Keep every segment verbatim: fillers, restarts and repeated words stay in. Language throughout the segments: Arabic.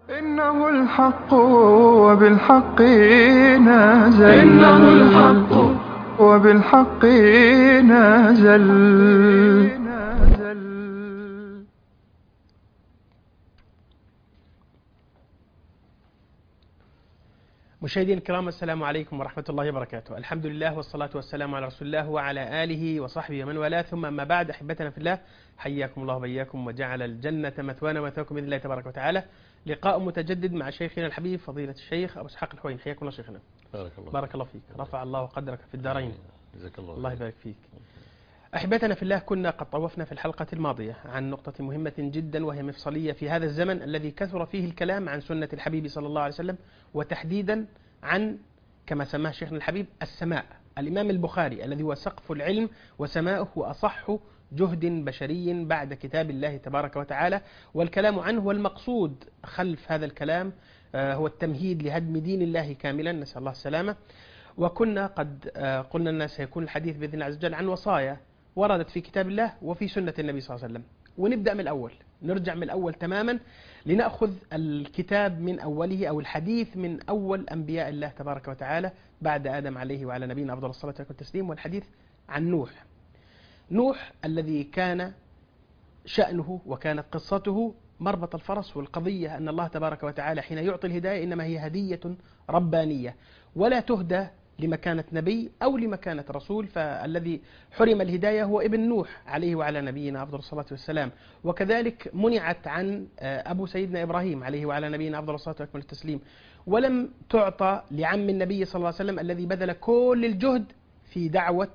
إنه الحق وبالحق نازل إنه الحق وبالحق نازل مشاهدينا الكرام، السلام عليكم ورحمة الله وبركاته. الحمد لله والصلاة والسلام على رسول الله وعلى آله وصحبه ومن والاه، ثم أما بعد. أحبتنا في الله، حياكم الله وبياكم وجعل الجنة مثوانا ومثواكم بإذن الله تبارك وتعالى. لقاء متجدد مع شيخنا الحبيب فضيلة الشيخ أبو إسحاق الحويني. حياكم الله شيخنا. بارك الله بارك الله فيك. رفع الله قدرك في الدارين. جزاك الله الله يبارك فيك. أحبتنا في الله، كنا قد طوفنا في الحلقة الماضية عن نقطة مهمة جدا، وهي مفصلية في هذا الزمن الذي كثر فيه الكلام عن سنة الحبيب صلى الله عليه وسلم، وتحديدا عن كما سماه شيخنا الحبيب السماء. الإمام البخاري الذي هو سقف العلم وسماؤه وأصح جهد بشري بعد كتاب الله تبارك وتعالى، والكلام عنه والمقصود خلف هذا الكلام هو التمهيد لهدم دين الله كاملا، نسأل الله السلامة. وكنا قد قلنا أن سيكون الحديث بإذن الله عز وجل عن وصايا وردت في كتاب الله وفي سنة النبي صلى الله عليه وسلم. ونبدأ من الأول، نرجع من الأول تماما، لنأخذ الكتاب من أوله أو الحديث من أول أنبياء الله تبارك وتعالى بعد آدم عليه وعلى نبينا أفضل الصلاة والتسليم، والحديث عن نوح. نوح الذي كان شأنه وكانت قصته مربط الفرس، والقضية أن الله تبارك وتعالى حين يعطي الهداية إنما هي هدية ربانية، ولا تهدى لمكانة نبي أو لمكانة رسول. فالذي حرم الهداية هو ابن نوح عليه وعلى نبينا أفضل الصلاة والسلام. وكذلك منعت عن أبو سيدنا إبراهيم عليه وعلى نبينا أفضل الصلاة والتسليم، ولم تعطى لعم النبي صلى الله عليه وسلم الذي بذل كل الجهد في دعوة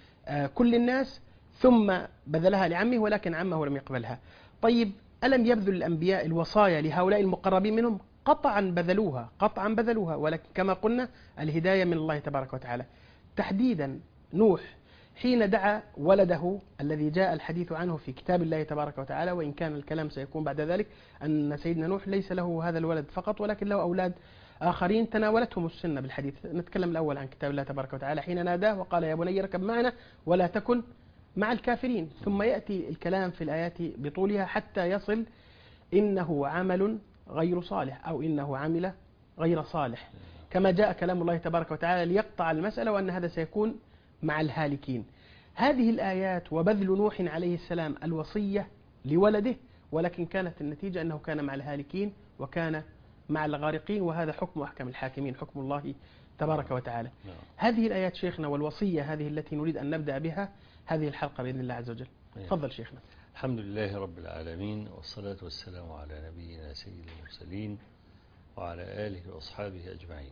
كل الناس، ثم بذلها لعمه ولكن عمه لم يقبلها. طيب، ألم يبذل الأنبياء الوصايا لهؤلاء المقربين منهم؟ قطعا بذلوها، قطعا بذلوها، ولكن كما قلنا الهداية من الله تبارك وتعالى. تحديدا نوح حين دعا ولده الذي جاء الحديث عنه في كتاب الله تبارك وتعالى، وإن كان الكلام سيكون بعد ذلك أن سيدنا نوح ليس له هذا الولد فقط، ولكن له أولاد آخرين تناولتهم السنة بالحديث. نتكلم الأول عن كتاب الله تبارك وتعالى حين ناداه وقال يا بني اركب معنا ولا تكن مع الكافرين، ثم يأتي الكلام في الآيات بطولها حتى يصل إنه عمل غير صالح أو إنه عمل غير صالح، كما جاء كلام الله تبارك وتعالى ليقطع المسألة وأن هذا سيكون مع الهالكين. هذه الآيات وبذل نوح عليه السلام الوصية لولده، ولكن كانت النتيجة أنه كان مع الهالكين وكان مع الغارقين، وهذا حكم أحكم الحاكمين، حكم الله تبارك وتعالى. هذه الآيات شيخنا والوصية هذه التي نريد أن نبدأ بها هذه الحلقة بإذن الله عز وجل. تفضل شيخنا. الحمد لله رب العالمين، والصلاة والسلام على نبينا سيد المرسلين وعلى آله وأصحابه أجمعين.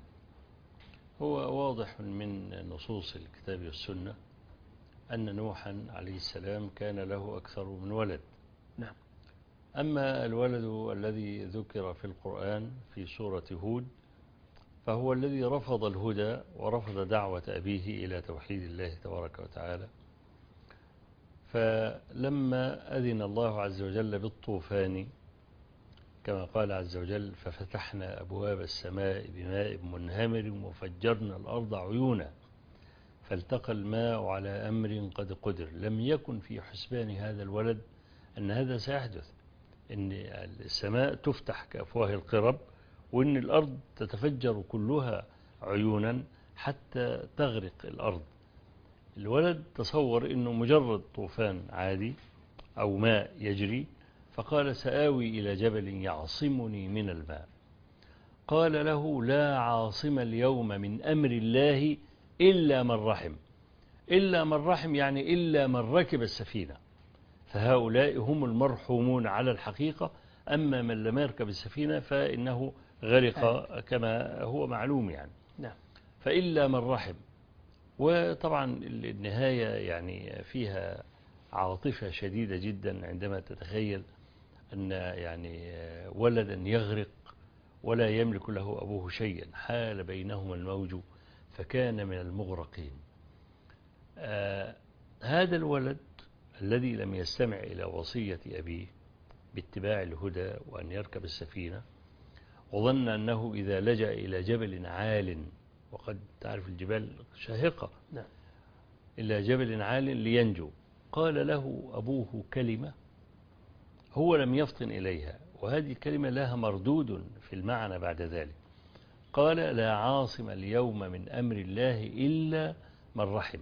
هو واضح من نصوص الكتاب والسنة أن نوحا عليه السلام كان له أكثر من ولد. نعم. أما الولد الذي ذكر في القرآن في سورة هود فهو الذي رفض الهدى ورفض دعوة أبيه إلى توحيد الله تبارك وتعالى. فلما أذن الله عز وجل بالطوفان كما قال عز وجل ففتحنا أبواب السماء بماء منهمر وفجرنا الأرض عيونا فالتقى الماء على أمر قد قدر، لم يكن في حسبان هذا الولد أن هذا سيحدث، أن السماء تفتح كأفواه القرب وأن الأرض تتفجر كلها عيونا حتى تغرق الأرض. الولد تصور أنه مجرد طوفان عادي أو ماء يجري، فقال سآوي إلى جبل يعصمني من الماء. قال له لا عاصم اليوم من أمر الله إلا من رحم. إلا من رحم يعني إلا من ركب السفينة، فهؤلاء هم المرحومون على الحقيقة. أما من لم يركب السفينة فإنه غرق كما هو معلوم يعني. نعم. فإلا من رحم. وطبعا النهاية يعني فيها عاطفة شديدة جدا عندما تتخيل أن يعني ولدا يغرق ولا يملك له أبوه شيئا، حال بينهما الموج فكان من المغرقين. آه هذا الولد الذي لم يستمع إلى وصية أبيه باتباع الهدى وأن يركب السفينة، وظن أنه إذا لجأ إلى جبل عال، وقد تعرف الجبال شاهقة، نعم، إلى جبل عال لينجو، قال له أبوه كلمة هو لم يفطن إليها وهذه الكلمة لها مردود في المعنى بعد ذلك. قال لا عاصم اليوم من أمر الله إلا من رحم.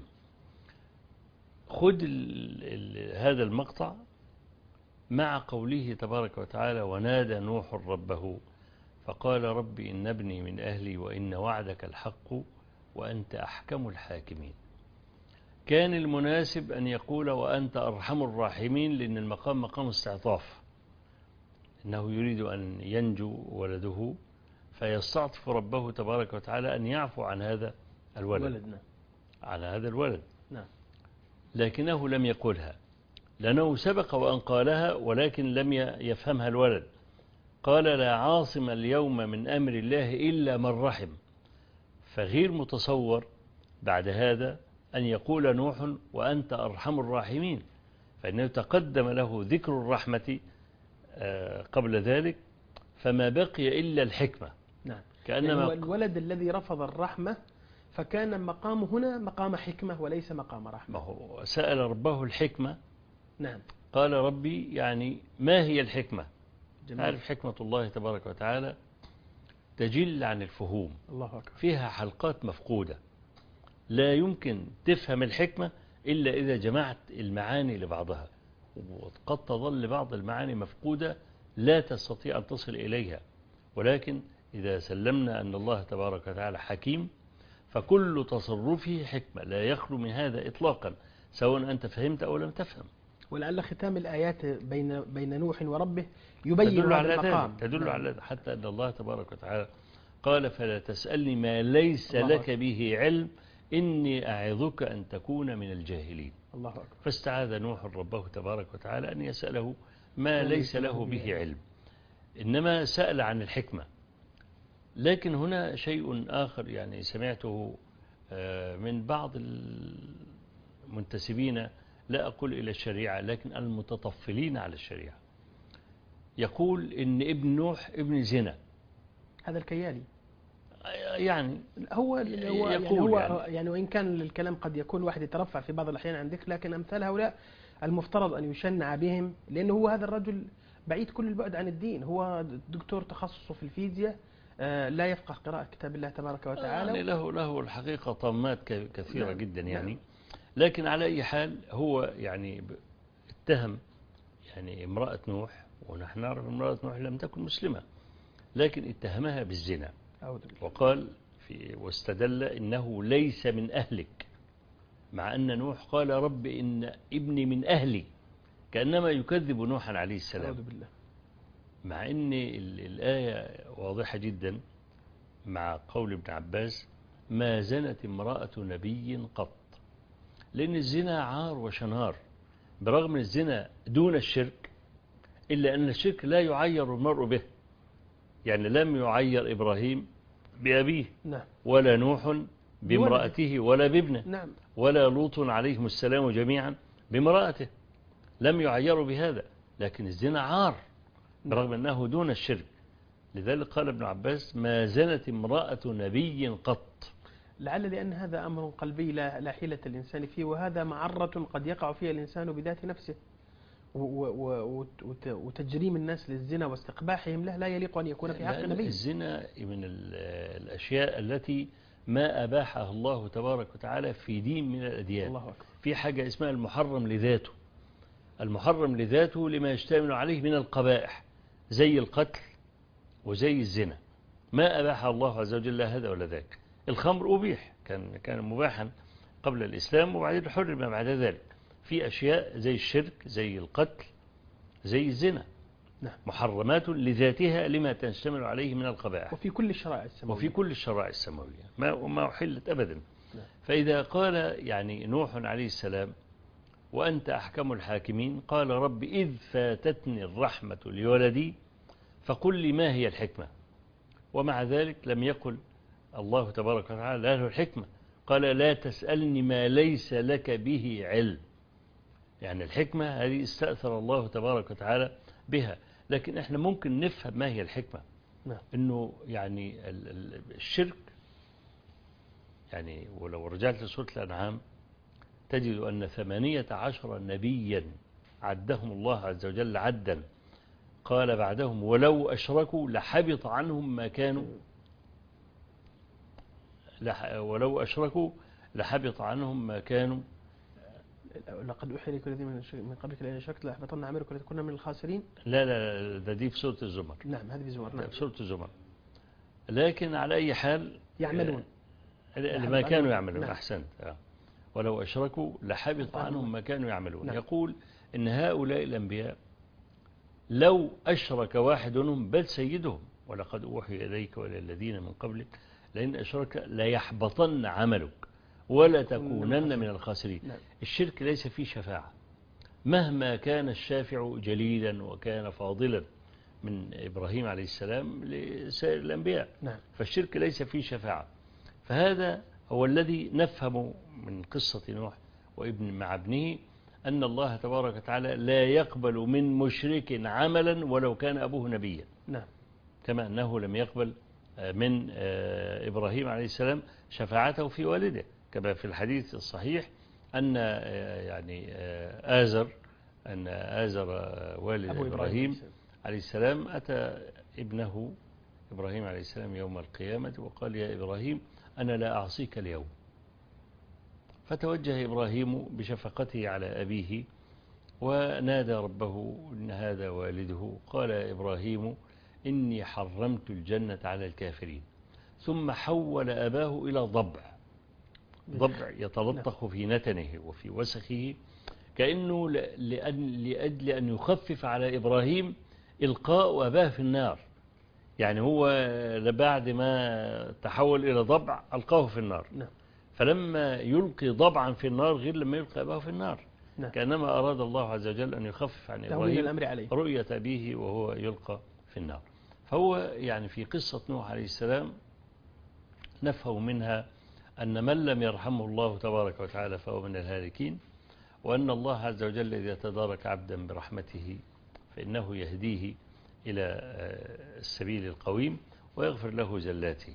خذ ال ال هذا المقطع مع قوله تبارك وتعالى ونادى نوح ربه فقال رب إن ابني من أهلي وإن وعدك الحق وأنت أحكم الحاكمين. كان المناسب أن يقول وأنت أرحم الراحمين، لأن المقام مقام استعطاف، إنه يريد أن ينجو ولده فيستعطف ربه تبارك وتعالى أن يعفو عن هذا الولد ولدنا. على هذا الولد. نعم. لكنه لم يقولها، لأنه سبق وأن قالها ولكن لم يفهمها الولد. قال لا عاصم اليوم من أمر الله إلا من رحم. فغير متصور بعد هذا أن يقول نوح وأنت أرحم الراحمين، فإنه تقدم له ذكر الرحمة قبل ذلك، فما بقي إلا الحكمة. نعم. كأنما يعني الولد الذي رفض الرحمة فكان مقامه هنا مقام حكمة وليس مقام رحمة. ما هو سأل ربه الحكمة. نعم. قال ربي يعني ما هي الحكمة؟ جميل. عارف حكمة الله تبارك وتعالى تجل عن الفهوم، الله أكبر. فيها حلقات مفقودة، لا يمكن تفهم الحكمة إلا إذا جمعت المعاني لبعضها، وقد تظل بعض المعاني مفقودة لا تستطيع أن تصل إليها. ولكن إذا سلمنا أن الله تبارك وتعالى حكيم فكل تصرفه حكمة، لا يخلو من هذا إطلاقا، سواء أنت فهمت أو لم تفهم. ولعل ختام الآيات بين بين نوح وربه يبين تدل هذا على المقام. ذلك، تدل نعم. على ذلك، حتى أن الله تبارك وتعالى قال فلا تسألني ما ليس لك به علم إني أعظك أن تكون من الجاهلين. الله أكبر. فاستعاذ نوح ربه تبارك وتعالى أن يسأله ما ليس له به علم، إنما سأل عن الحكمة. لكن هنا شيء آخر يعني سمعته من بعض المنتسبين، لا أقول إلى الشريعة لكن المتطفلين على الشريعة، يقول إن ابن نوح ابن زنا. هذا الكيالي يعني هو هو يقول يعني, هو يعني, يعني وإن كان الكلام قد يكون واحد يترفع في بعض الأحيان عن ذكر، لكن أمثال هؤلاء المفترض أن يشنع بهم، لأنه هو هذا الرجل بعيد كل البعد عن الدين، هو دكتور تخصصه في الفيزياء، لا يفقه قراءة كتاب الله تبارك وتعالى. يعني له له الحقيقة طامات كثيرة نعم. جدا يعني. لكن على أي حال هو يعني اتهم يعني امرأة نوح، ونحن نعرف امرأة نوح لم تكن مسلمة، لكن اتهمها بالزنا، وقال في واستدل إنه ليس من أهلك، مع أن نوح قال رب إن ابني من أهلي، كأنما يكذب نوحا عليه السلام، مع أن الآية واضحة جدا مع قول ابن عباس ما زنت امرأة نبي قط. لأن الزنا عار وشنار، برغم الزنا دون الشرك، إلا أن الشرك لا يعير المرء به. يعني لم يعير إبراهيم بأبيه، نعم. ولا نوح بامرأته ولا بابنه، نعم. ولا لوط عليهم السلام جميعا بامرأته، لم يعيروا بهذا. لكن الزنا عار برغم أنه دون الشرك. لذلك قال ابن عباس ما زنت امرأة نبي قط. لعل لأن هذا أمر قلبي لا, لا حيلة الإنسان فيه، وهذا معرة قد يقع فيها الإنسان بذات نفسه، وتجريم الناس للزنا واستقباحهم له لا يليق أن يكون في حق نبي. الزنا من الأشياء التي ما أباحها الله تبارك وتعالى في دين من الأديان. الله أكبر. في حاجة اسمها المحرم لذاته، المحرم لذاته لما يشتمل عليه من القبائح زي القتل وزي الزنا، ما أباح الله عز وجل هذا ولا ذاك. الخمر أبيح، كان كان مباحا قبل الإسلام وبعدين حرم بعد ذلك. في أشياء زي الشرك زي القتل زي الزنا، نعم. محرمات لذاتها لما تشتمل عليه من القبائح، وفي كل الشرائع السماوية وفي كل الشرائع السماوية ما ما أحلت أبدا. نعم. فإذا قال يعني نوح عليه السلام وأنت أحكم الحاكمين، قال رب إذ فاتتني الرحمة لولدي فقل لي ما هي الحكمة. ومع ذلك لم يقل الله تبارك وتعالى له الحكمة، قال لا تسألني ما ليس لك به علم. يعني الحكمة هذه استأثر الله تبارك وتعالى بها. لكن احنا ممكن نفهم ما هي الحكمة. نعم. انه يعني الشرك، يعني ولو رجعت لسورة الأنعام تجد أن ثمانية عشر نبيا عدهم الله عز وجل عدا، قال بعدهم ولو أشركوا لحبط عنهم ما كانوا لح ولو أشركوا لحبط عنهم ما كانوا. لقد أوحي إليك الذين من قبلك لئن أشركت لأحبطن عملك ولتكونن من الخاسرين. لا لا ده دي في سورة الزمر. نعم هذه في الزمر. نعم في سورة الزمر. لكن على أي حال يعملون ما كانوا يعملون. نعم. أحسنت. ولو أشركوا لحبط عنهم ما كانوا يعملون. نعم. يقول إن هؤلاء الأنبياء لو أشرك واحد منهم بل سيدهم ولقد أوحي إليك وإلى الذين من قبلك لئن أشرك ليحبطن عملك ولا تكونن من الخاسرين. نعم. الشرك ليس فيه شفاعة مهما كان الشافع جليلا وكان فاضلا من إبراهيم عليه السلام لسائر الأنبياء. نعم. فالشرك ليس فيه شفاعة. فهذا هو الذي نفهم من قصة نوح وابن مع ابنه أن الله تبارك وتعالى لا يقبل من مشرك عملا ولو كان أبوه نبيا. نعم. كما أنه لم يقبل من إبراهيم عليه السلام شفاعته في والده كما في الحديث الصحيح أن يعني آزر أن آزر والد إبراهيم, إبراهيم عليه السلام أتى ابنه إبراهيم عليه السلام يوم القيامة وقال يا إبراهيم أنا لا أعصيك اليوم. فتوجه إبراهيم بشفقته على أبيه ونادى ربه إن هذا والده. قال إبراهيم إني حرمت الجنة على الكافرين. ثم حول أباه إلى ضبع ضبع يتلطخ في نتنه وفي وسخه كأنه لأن لأجل أن يخفف على إبراهيم إلقاء أباه في النار. يعني هو بعد ما تحول إلى ضبع ألقاه في النار. فلما يلقي ضبعا في النار غير لما يلقي أباه في النار. كأنما أراد الله عز وجل أن يخفف عن إبراهيم رؤية أبيه وهو يلقى في النار. فهو يعني في قصة نوح عليه السلام نفهم منها أن من لم يرحمه الله تبارك وتعالى فهو من الهالكين، وأن الله عز وجل إذا تدارك عبدا برحمته فإنه يهديه إلى السبيل القويم ويغفر له زلاته.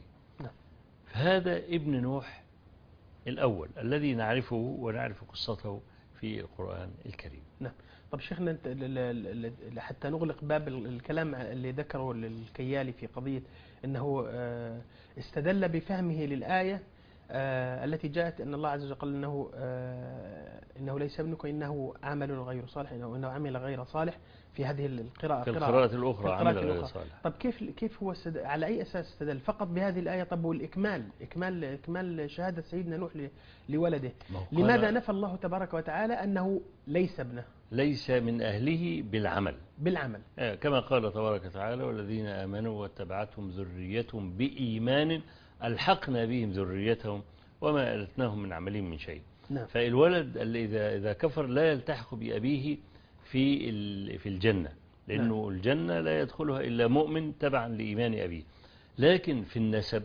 فهذا ابن نوح الأول الذي نعرفه ونعرف قصته في القرآن الكريم. نعم. طب شيخنا حتى نغلق باب الكلام اللي ذكره الكيالي في قضية أنه استدل بفهمه للآية التي جاءت أن الله عز وجل قال إنه إنه ليس ابنك إنه عمل غير صالح إنه عمل غير صالح في هذه القراءة في القراءة الأخرى عمل غير صالح. طب كيف كيف هو على أي أساس استدل فقط بهذه الآية؟ طب والإكمال إكمال إكمال شهادة سيدنا نوح لولده لماذا نفى الله تبارك وتعالى أنه ليس ابنه ليس من أهله بالعمل بالعمل كما قال تبارك وتعالى والذين آمنوا واتبعتهم ذريتهم بإيمان ألحقنا بهم ذريتهم وما ألتناهم من عملهم من شيء. نعم. فالولد اللي إذا إذا كفر لا يلتحق بأبيه في في الجنة لأنه نعم. الجنة لا يدخلها إلا مؤمن تبعا لإيمان أبيه. لكن في النسب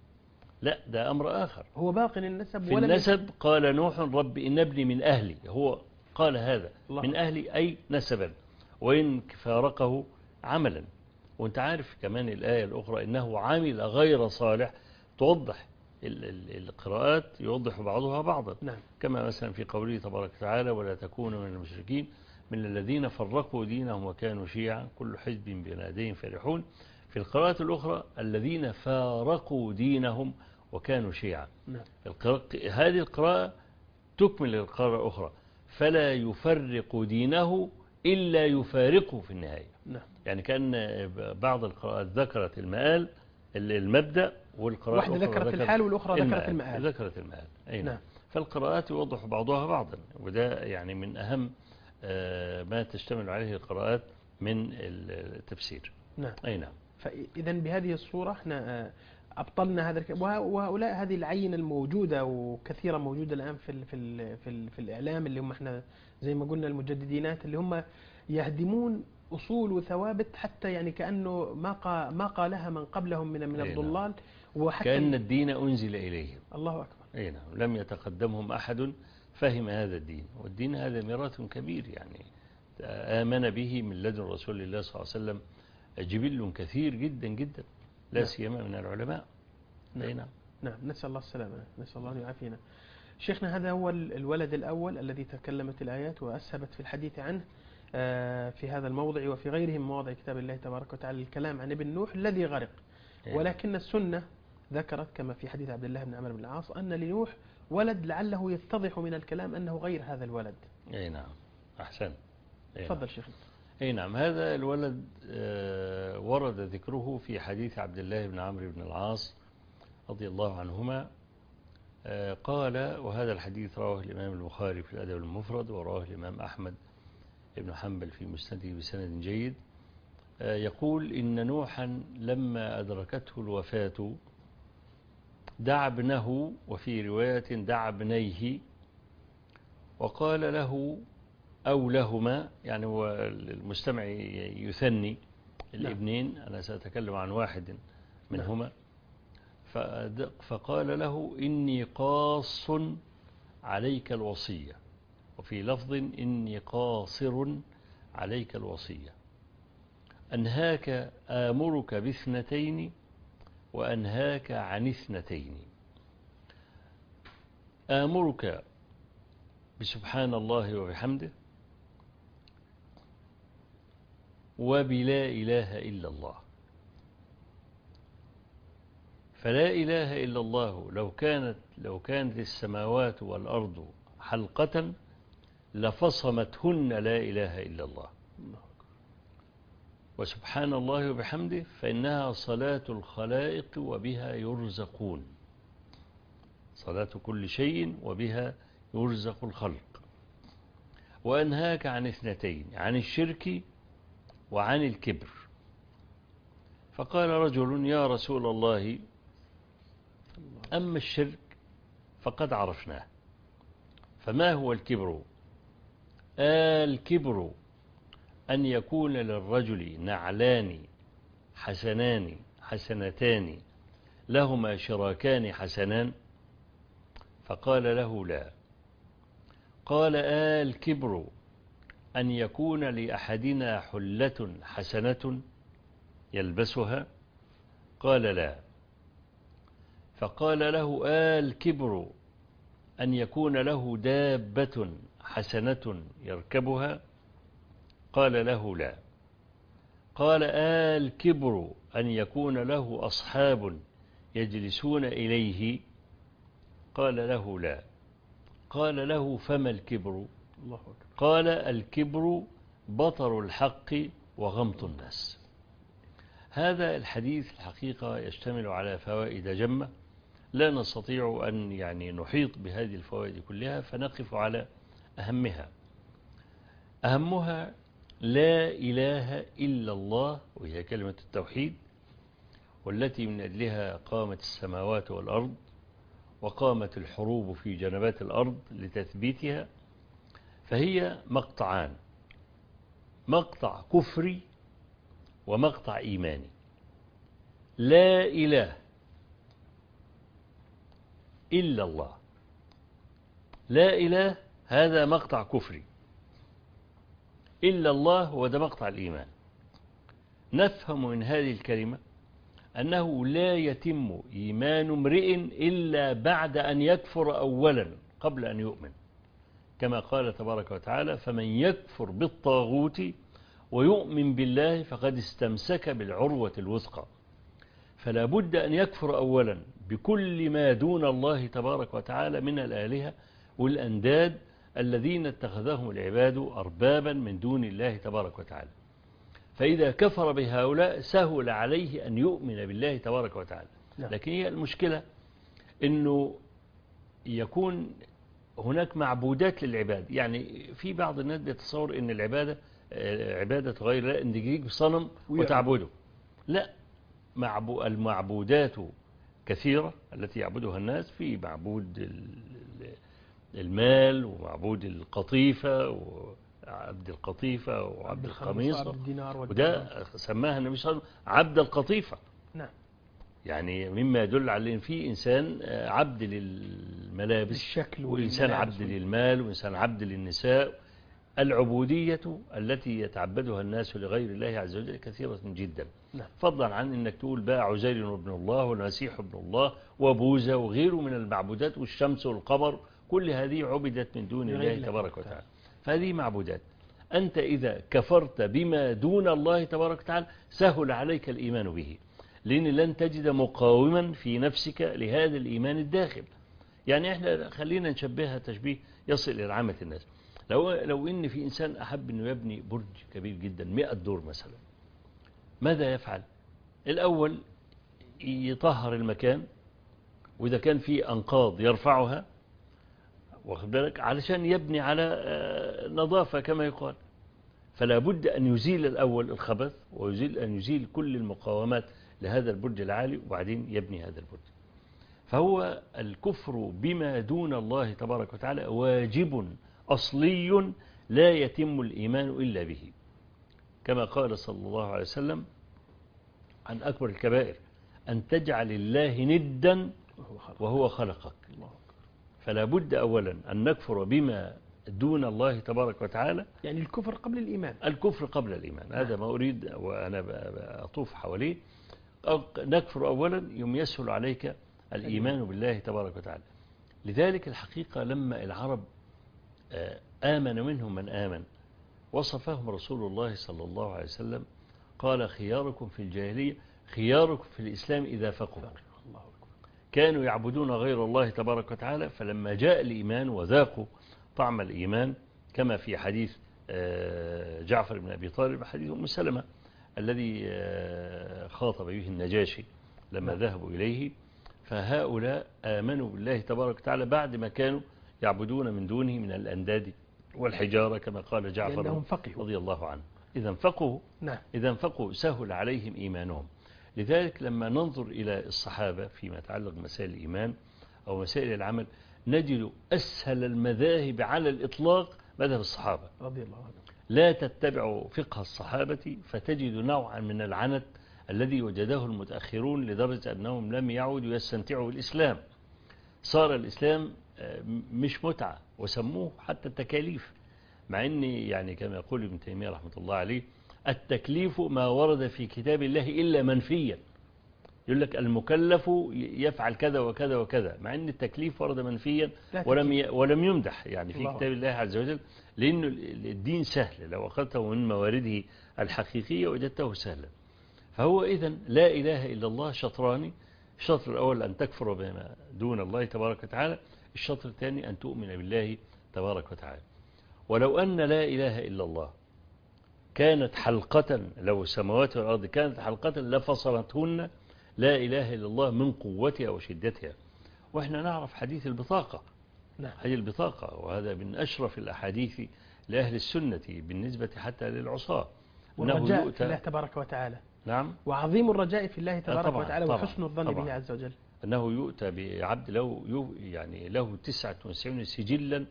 لا ده أمر آخر. هو باق النسب في النسب قال نوح رب إن ابني من أهلي. هو قال هذا الله. من أهلي أي نسبا وإن فارقه عملا. وانت عارف كمان الآية الأخرى إنه عامل غير صالح توضح القراءات يوضح بعضها بعضا. نعم. كما مثلا في قوله تبارك وتعالى ولا تكونوا من المشركين من الذين فرقوا دينهم وكانوا شيعا كل حزب بما لديهم فرحون. في القراءات الأخرى الذين فارقوا دينهم وكانوا شيعا. نعم. هذه القراءة تكمل القراءة الأخرى فلا يفرق دينه إلا يفارقه في النهاية. نعم. يعني كأن بعض القراءات ذكرت المآل المبدأ والقراءة واحدة ذكرت الحال والأخرى ذكرت المآل. ذكرت المآل. أي نعم. فالقراءات يوضح بعضها بعضا وده يعني من أهم ما تشتمل عليه القراءات من التفسير. نعم. أي نعم. فإذا بهذه الصورة احنا أبطلنا هذا الكلام وهؤلاء هذه العين الموجودة وكثيرا موجودة الآن في ال في ال في, ال في الإعلام اللي هم احنا زي ما قلنا المجددينات اللي هم يهدمون أصول وثوابت حتى يعني كأنه ما قا ما قالها من قبلهم من من الضلال وحتى كأن الدين أنزل إليهم. الله أكبر. أي نعم. لم يتقدمهم أحد فهم هذا الدين والدين هذا ميراث كبير يعني آمن به من لدن رسول الله صلى الله عليه وسلم جبل كثير جدا جدا لا سيما من العلماء. نعم. نعم. نعم. نسأل الله السلامة نسأل الله أن يعافينا. شيخنا هذا هو الولد الأول الذي تكلمت الآيات وأسهبت في الحديث عنه. في هذا الموضع وفي غيره من مواضع كتاب الله تبارك وتعالى الكلام عن ابن نوح الذي غرق. ولكن السنة ذكرت كما في حديث عبد الله بن عمرو بن العاص أن لنوح ولد لعله يتضح من الكلام أنه غير هذا الولد. أي نعم، أحسن. تفضل شيخنا. أي نعم، هذا الولد ورد ذكره في حديث عبد الله بن عمرو بن العاص رضي الله عنهما. قال، وهذا الحديث رواه الإمام البخاري في الأدب المفرد، ورواه الإمام أحمد بن حنبل في مسنده بسند جيد. يقول إن نوحا لما أدركته الوفاة دعا ابنه، وفي رواية دعا ابنيه، وقال له أو لهما، يعني هو المستمع يثني الابنين، أنا سأتكلم عن واحد منهما. فقال له إني قاص عليك الوصية، وفي لفظ إني قاصر عليك الوصية، أنهاك آمرك باثنتين وأنهاك عن اثنتين. آمرك بسبحان الله وبحمده وبلا إله إلا الله. فلا إله إلا الله لو كانت لو كانت السماوات والأرض حلقة لفصمتهن لا إله إلا الله. وسبحان الله وبحمده فإنها صلاة الخلائق وبها يرزقون، صلاة كل شيء وبها يرزق الخلق. وأنهاك عن اثنتين، عن الشرك وعن الكبر. فقال رجل يا رسول الله أما الشرك فقد عرفناه، فما هو الكبر؟ الكبر أن يكون للرجل نعلان حسنان حسنتان لهما شراكان حسنان. فقال له لا. قال الكبر أن يكون لأحدنا حلة حسنة يلبسها؟ قال لا. فقال له الكبر أن يكون له دابة حسنة يركبها؟ قال له لا. قال الكبر أن يكون له أصحاب يجلسون إليه؟ قال له لا. قال له فما الكبر؟ قال الكبر بطر الحق وغمط الناس. هذا الحديث الحقيقة يشتمل على فوائد جمة لا نستطيع أن يعني نحيط بهذه الفوائد كلها، فنقف على أهمها. أهمها لا إله إلا الله، وهي كلمة التوحيد، والتي من أجلها قامت السماوات والأرض، وقامت الحروب في جنبات الأرض لتثبيتها. فهي مقطعان، مقطع كفري ومقطع إيماني. لا إله إلا الله، لا إله هذا مقطع كفري، إلا الله هو ده مقطع الإيمان. نفهم من هذه الكلمة أنه لا يتم إيمان امرئ إلا بعد أن يكفر أولا قبل أن يؤمن، كما قال تبارك وتعالى فمن يكفر بالطاغوت ويؤمن بالله فقد استمسك بالعروة الوثقى. فلا بد أن يكفر أولا بكل ما دون الله تبارك وتعالى من الآلهة والأنداد الذين اتخذهم العباد أربابا من دون الله تبارك وتعالى. فإذا كفر بهؤلاء سهل عليه أن يؤمن بالله تبارك وتعالى. لكن هي المشكلة أنه يكون هناك معبودات للعباد. يعني في بعض الناس يتصور أن العبادة عبادة غير الله أن تجيك بصنم وتعبده. لا، المعبودات كثيرة التي يعبدها الناس. في معبود المال، ومعبود القطيفة، وعبد القطيفة، وعبد القميصة، وده سماها النبي صلى الله عليه وسلم عبد القطيفة. نعم. يعني مما يدل على أن في إنسان عبد للملابس الشكل، وإنسان عبد للمال، وإنسان عبد للنساء. العبودية التي يتعبدها الناس لغير الله عز وجل كثيرة جدا. نعم. فضلا عن أنك تقول بقى عزير ابن الله والمسيح ابن الله وبوذا وغيره من المعبودات، والشمس والقمر، كل هذه عبدت من دون الله تبارك وتعالى. فهذه معبودات. أنت إذا كفرت بما دون الله تبارك وتعالى سهل عليك الإيمان به، لأن لن تجد مقاوما في نفسك لهذا الإيمان الداخل. يعني إحنا خلينا نشبهها تشبيه يصل إلى عامة الناس. لو, لو إن في إنسان أحب أنه يبني برج كبير جدا مئة دور مثلا، ماذا يفعل؟ الأول يطهر المكان، وإذا كان في أنقاض يرفعها، واخد بالك، علشان يبني على نظافة كما يقال. فلا بد أن يزيل الأول الخبث، ويزيل أن يزيل كل المقاومات لهذا البرج العالي، وبعدين يبني هذا البرج. فهو الكفر بما دون الله تبارك وتعالى واجب أصلي لا يتم الإيمان إلا به، كما قال صلى الله عليه وسلم عن أكبر الكبائر أن تجعل الله ندا وهو خلقك. فلا بد أولا أن نكفر بما دون الله تبارك وتعالى، يعني الكفر قبل الإيمان. الكفر قبل الإيمان، هذا ما أريد وأنا أطوف حواليه. نكفر أولا يوم يسهل عليك الإيمان بالله تبارك وتعالى. لذلك الحقيقة لما العرب آمن منهم من آمن وصفهم رسول الله صلى الله عليه وسلم قال خياركم في الجاهلية خياركم في الإسلام إذا فقهوا. كانوا يعبدون غير الله تبارك وتعالى، فلما جاء الإيمان وذاقوا طعم الإيمان، كما في حديث جعفر بن أبي طالب، حديث أم سلمة الذي خاطب به النجاشي لما ذهبوا إليه، فهؤلاء آمنوا بالله تبارك وتعالى بعد ما كانوا يعبدون من دونه من الأنداد والحجارة، كما قال جعفر رضي الله عنه. إذا فقهوا إذا فقهوا سهل عليهم إيمانهم. لذلك لما ننظر إلى الصحابة فيما يتعلق بمسائل الإيمان أو مسائل العمل، نجد أسهل المذاهب على الإطلاق مذهب الصحابة رضي الله عنهم. لا تتبع فقه الصحابة فتجد نوعا من العنت الذي وجده المتأخرون، لدرجة أنهم لم يعودوا يستمتعوا بالإسلام. صار الإسلام مش متعة، وسموه حتى التكاليف، مع أن يعني كما يقول ابن تيمية رحمة الله عليه التكليف ما ورد في كتاب الله إلا منفيا. يقول لك المكلف يفعل كذا وكذا وكذا، مع أن التكليف ورد منفيا ولم ولم يمدح يعني في كتاب الله عز وجل، لأن الدين سهل لو أخذته من موارده الحقيقية وجدته سهلا. فهو إذن لا إله إلا الله شطران، الشطر الأول أن تكفر بما دون الله تبارك وتعالى، الشطر الثاني أن تؤمن بالله تبارك وتعالى. ولو أن لا إله إلا الله كانت حلقة، لو السماوات والأرض كانت حلقة لفصلتهن لا إله إلا الله من قوتها وشدتها. وإحنا نعرف حديث البطاقة، حديث البطاقة، وهذا من أشرف الأحاديث لأهل السنة بالنسبة حتى للعصاة. والرجاء في الله تبارك وتعالى. نعم. وعظيم الرجاء في الله تبارك طبعًا وتعالى طبعًا وحسن الظن طبعًا به عز وجل. أنه يؤتى بعبد له يعني له تسعة وتسعين سجلا،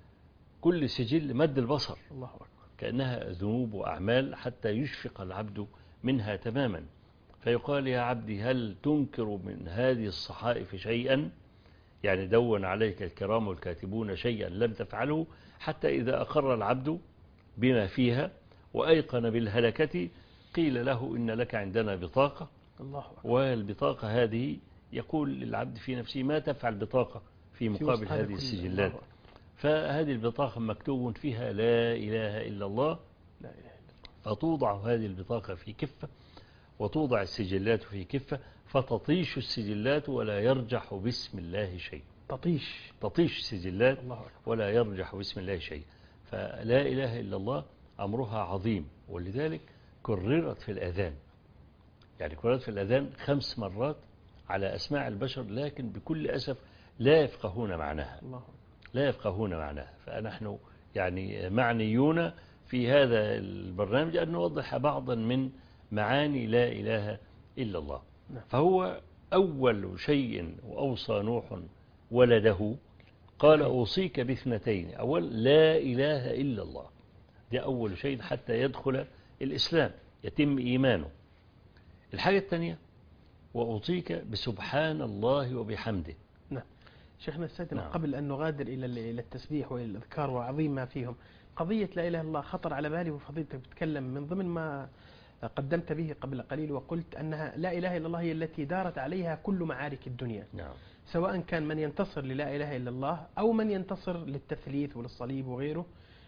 كل سجل مد البصر، الله أكبر، كأنها ذنوب وأعمال، حتى يشفق العبد منها تماما. فيقال يا عبدي هل تنكر من هذه الصحائف شيئا، يعني دون عليك الكرام والكاتبون شيئا لم تفعله، حتى إذا أقر العبد بما فيها وأيقن بالهلكة قيل له إن لك عندنا بطاقة. الله أكبر. والبطاقة هذه يقول للعبد في نفسه ما تفعل بطاقة في مقابل في هذه السجلات. فهذه البطاقة مكتوب فيها لا إله إلا الله، لا إله إلا الله. فتوضع هذه البطاقة في كفة، وتوضع السجلات في كفة، فتطيش السجلات ولا يرجح باسم الله شيء. تطيش تطيش السجلات ولا يرجح باسم الله شيء. فلا إله إلا الله أمرها عظيم، ولذلك كررت في الأذان، يعني كررت في الأذان خمس مرات على أسماع البشر، لكن بكل أسف لا يفقهون معناها، لا يفقهون معناها. فنحن يعني معنيون في هذا البرنامج أن نوضح بعضا من معاني لا إله إلا الله. فهو أول شيء وأوصى نوح ولده قال أوصيك باثنتين، أول لا إله إلا الله، دي أول شيء حتى يدخل الإسلام يتم إيمانه. الحاجة الثانية وأوصيك بسبحان الله وبحمده. نعم شيخنا السيدنا، نعم. قبل أن نغادر إلى التسبيح والإذكار وعظيم ما فيهم، قضية لا إله إلا الله خطر على بالي، وفضيلتك بتتكلم من ضمن ما قدمت به قبل قليل، وقلت أنها لا إله إلا الله هي التي دارت عليها كل معارك الدنيا. نعم. سواء كان من ينتصر للا إله إلا الله أو من ينتصر للتثليث وللصليب وغيره،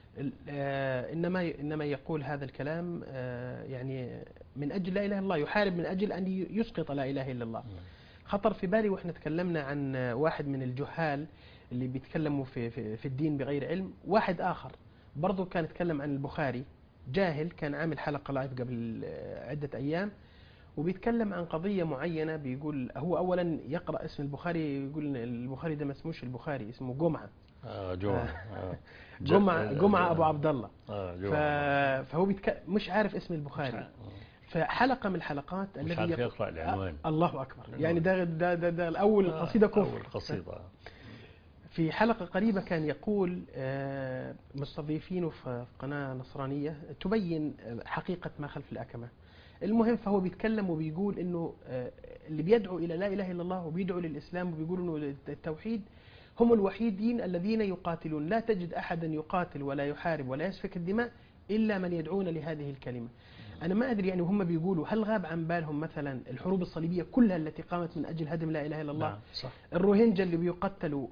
إنما إنما يقول هذا الكلام يعني من أجل لا إله إلا الله، يحارب من أجل أن يسقط لا إله إلا الله. خطر في بالي وإحنا تكلمنا عن واحد من الجهال اللي بيتكلموا في في في الدين بغير علم، واحد آخر برضه كان يتكلم عن البخاري، جاهل، كان عامل حلقة لايف قبل عدة أيام وبيتكلم عن قضية معينة. بيقول هو أولا يقرأ اسم البخاري، يقول البخاري ده ما اسموش البخاري، اسمه جمعة. آه جمعة آه. جمعة جمعة أبو عبد الله. آه فهو بيتك... مش عارف اسم البخاري. فحلقة من الحلقات الذي مش عارف يقرأ العنوان. آه الله أكبر. يعني ده ده ده, ده الأول آه قصيدة كفر. أول قصيدة. في حلقة قريبة كان يقول مستضيفينه في قناة نصرانية تبين حقيقة ما خلف الأكمة. المهم فهو بيتكلم وبيقول إنه اللي بيدعو إلى لا إله إلا الله وبيدعو للإسلام وبيقول إنه التوحيد هم الوحيدين الذين يقاتلون، لا تجد أحدا يقاتل ولا يحارب ولا يسفك الدماء إلا من يدعون لهذه الكلمة. أنا ما أدري يعني وهم بيقولوا هل غاب عن بالهم مثلا الحروب الصليبية كلها التي قامت من أجل هدم لا إله إلا الله؟ نعم صح. الروهينجا اللي بيقتلوا،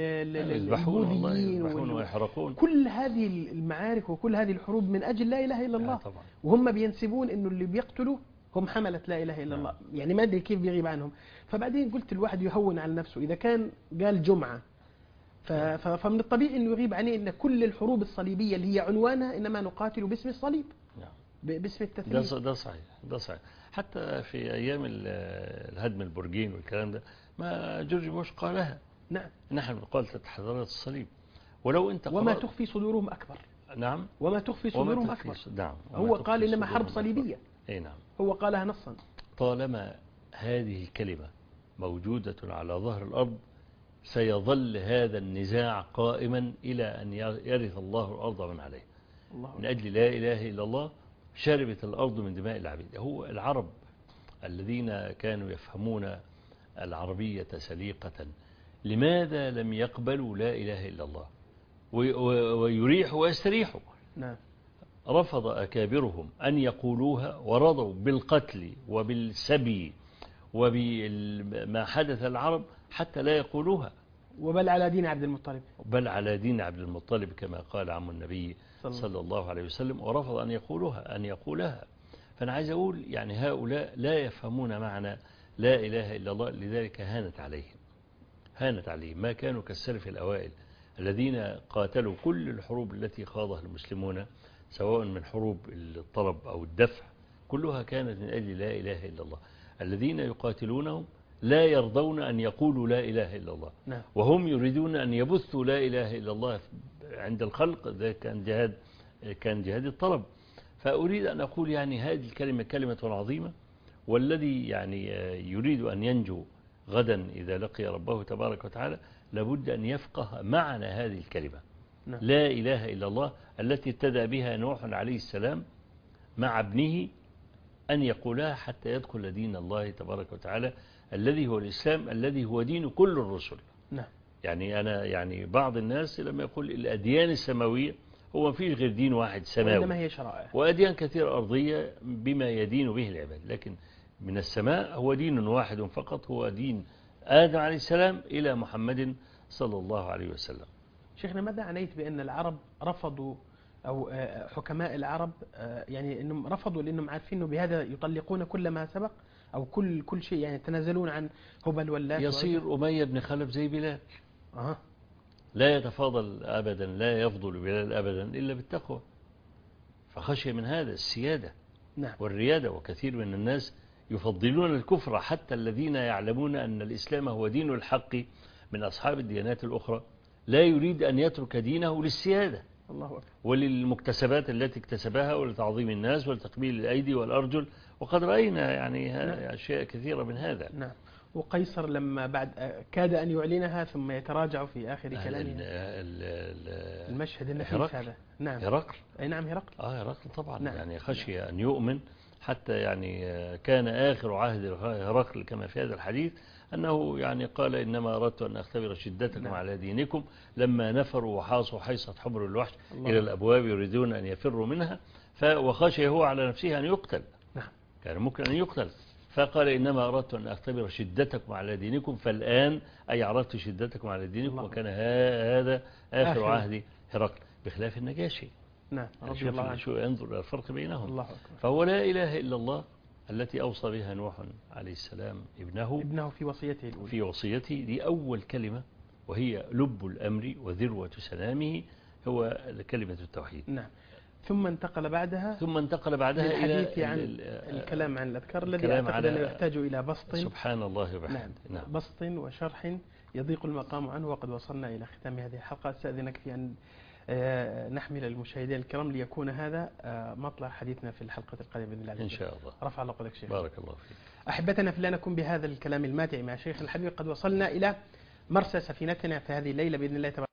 البوذيين ويحرقون، كل هذه المعارك وكل هذه الحروب من أجل لا إله إلا الله. طبعا. وهم بينسبون إنه اللي بيقتلوا هم حملة لا إله إلا الله. يعني ما أدري كيف بيغيب عنهم. فبعدين قلت الواحد يهون على نفسه إذا كان قال جمعة، فمن الطبيعي أنه يغيب عنه أن كل الحروب الصليبية اللي هي عنوانها إنما نقاتل باسم الصليب، باسم التثليث. ده ده صحيح، ده صحيح. حتى في أيام الهدم البرجين والكلام ده ما جورج بوش قالها. نعم. نحن نقال تحضيرات الصليب. ولو أنت وما تخفي صدورهم أكبر. نعم. وما تخفي صدورهم أكبر. نعم. هو قال إنما حرب صليبية. أي نعم. هو قالها نصا. طالما هذه الكلمة موجودة على ظهر الأرض سيظل هذا النزاع قائما إلى أن يرث الله الأرض من عليه. الله من أجل لا إله إلا الله شربت الأرض من دماء العبيد. هو العرب الذين كانوا يفهمون العربية سليقة لماذا لم يقبلوا لا إله إلا الله ويريحوا ويستريحوا؟ نعم. رفض أكابرهم أن يقولوها ورضوا بالقتل وبالسبي وبما حدث العرب حتى لا يقولوها. وبل على دين عبد المطلب. بل على دين عبد المطلب كما قال عم النبي صلى الله عليه وسلم، ورفض أن يقولوها أن يقولها. فأنا عايز أقول يعني هؤلاء لا يفهمون معنى لا إله إلا الله، لذلك هانت عليهم هانت عليهم ما كانوا كالسلف الأوائل الذين قاتلوا كل الحروب التي خاضها المسلمون سواء من حروب الطلب أو الدفع كلها كانت من أجل لا إله إلا الله. الذين يقاتلونهم لا يرضون أن يقولوا لا إله إلا الله. نعم. وهم يريدون أن يبثوا لا إله إلا الله عند الخلق. ذا كان جهاد كان جهاد الطلب. فأريد أن أقول يعني هذه الكلمة كلمة عظيمة، والذي يعني يريد أن ينجو غدا إذا لقي ربه تبارك وتعالى لابد أن يفقه معنى هذه الكلمة. نعم. لا إله إلا الله التي ابتدأ بها نوح عليه السلام مع ابنه أن يقولها حتى يدخل دين الله تبارك وتعالى الذي هو الإسلام الذي هو دين كل الرسل. نعم. يعني أنا يعني بعض الناس لما يقول الأديان السماوية هو ما فيش غير دين واحد سماوي، وإنما هي شرائع، وأديان كثيرة أرضية بما يدين به العباد، لكن من السماء هو دين واحد فقط، هو دين آدم عليه السلام إلى محمد صلى الله عليه وسلم. شيخنا ماذا عنيت بأن العرب رفضوا أو حكماء العرب يعني أنهم رفضوا لأنهم عارفين أنه بهذا يطلقون كل ما سبق أو كل كل شيء، يعني يتنازلون عن هبل واللات. يصير أمية بن خلف زي بلال. أه. لا يتفاضل أبدا، لا يفضل بلال أبدا إلا بالتقوى، فخشي من هذا السيادة. نعم. والريادة. وكثير من الناس يفضلون الكفر، حتى الذين يعلمون أن الإسلام هو دين الحق من أصحاب الديانات الأخرى لا يريد أن يترك دينه للسيادة. الله أكبر. وللمكتسبات التي اكتسبها ولتعظيم الناس ولتقبيل الأيدي والأرجل، وقد رأينا يعني نعم. أشياء كثيرة من هذا. نعم. وقيصر لما بعد كاد أن يعلنها ثم يتراجع في آخر كلامه. المشهد النفيس هذا. نعم. هرقل. أي نعم هرقل. آه هرقل طبعا. نعم. يعني خشي أن يؤمن، حتى يعني كان آخر عهد هرقل كما في هذا الحديث أنه يعني قال إنما أردت أن أختبر شدتكم نعم. على دينكم لما نفروا وحاصوا حيصة حمر الوحش الله. إلى الأبواب يريدون أن يفروا منها، وخشي هو على نفسه أن يقتل. نعم. كان ممكن أن يقتل، فقال إنما أردت أن أختبر شدتكم على دينكم، فالآن أي عرفت شدتكم على دينكم. الله. وكان هذا آخر, آخر عهد هرقل. بخلاف النجاشي. نعم يعني رضي شوف الله عنه. شو ينظر إلى الفرق بينهم. الله أكبر. فهو لا إله إلا الله التي أوصى بها نوح عليه السلام ابنه ابنه في وصيته الأولى. في وصيته، دي أول كلمة وهي لب الأمر وذروة سنامه، هو كلمة التوحيد. نعم. ثم انتقل بعدها ثم انتقل بعدها إلى الحديث عن ال- الكلام عن الأذكار الذي الكلام أعتقد على- أنه يحتاج إلى بسط. سبحان الله وبحمده. نعم. نعم. بسط وشرح يضيق المقام عنه، وقد وصلنا إلى ختام هذه الحلقة. أستأذنك في أن آه، نحمل المشاهدين الكرام ليكون هذا آه، مطلع حديثنا في الحلقة القادمة بإذن الله عز إن وجل. شاء الله. رفع الله قدرك شيخ. بارك الله فيك. أحبتنا في الله، نكون بهذا الكلام الماتع مع شيخ الحبيب قد وصلنا إلى مرسى سفينتنا في هذه الليلة بإذن الله تبارك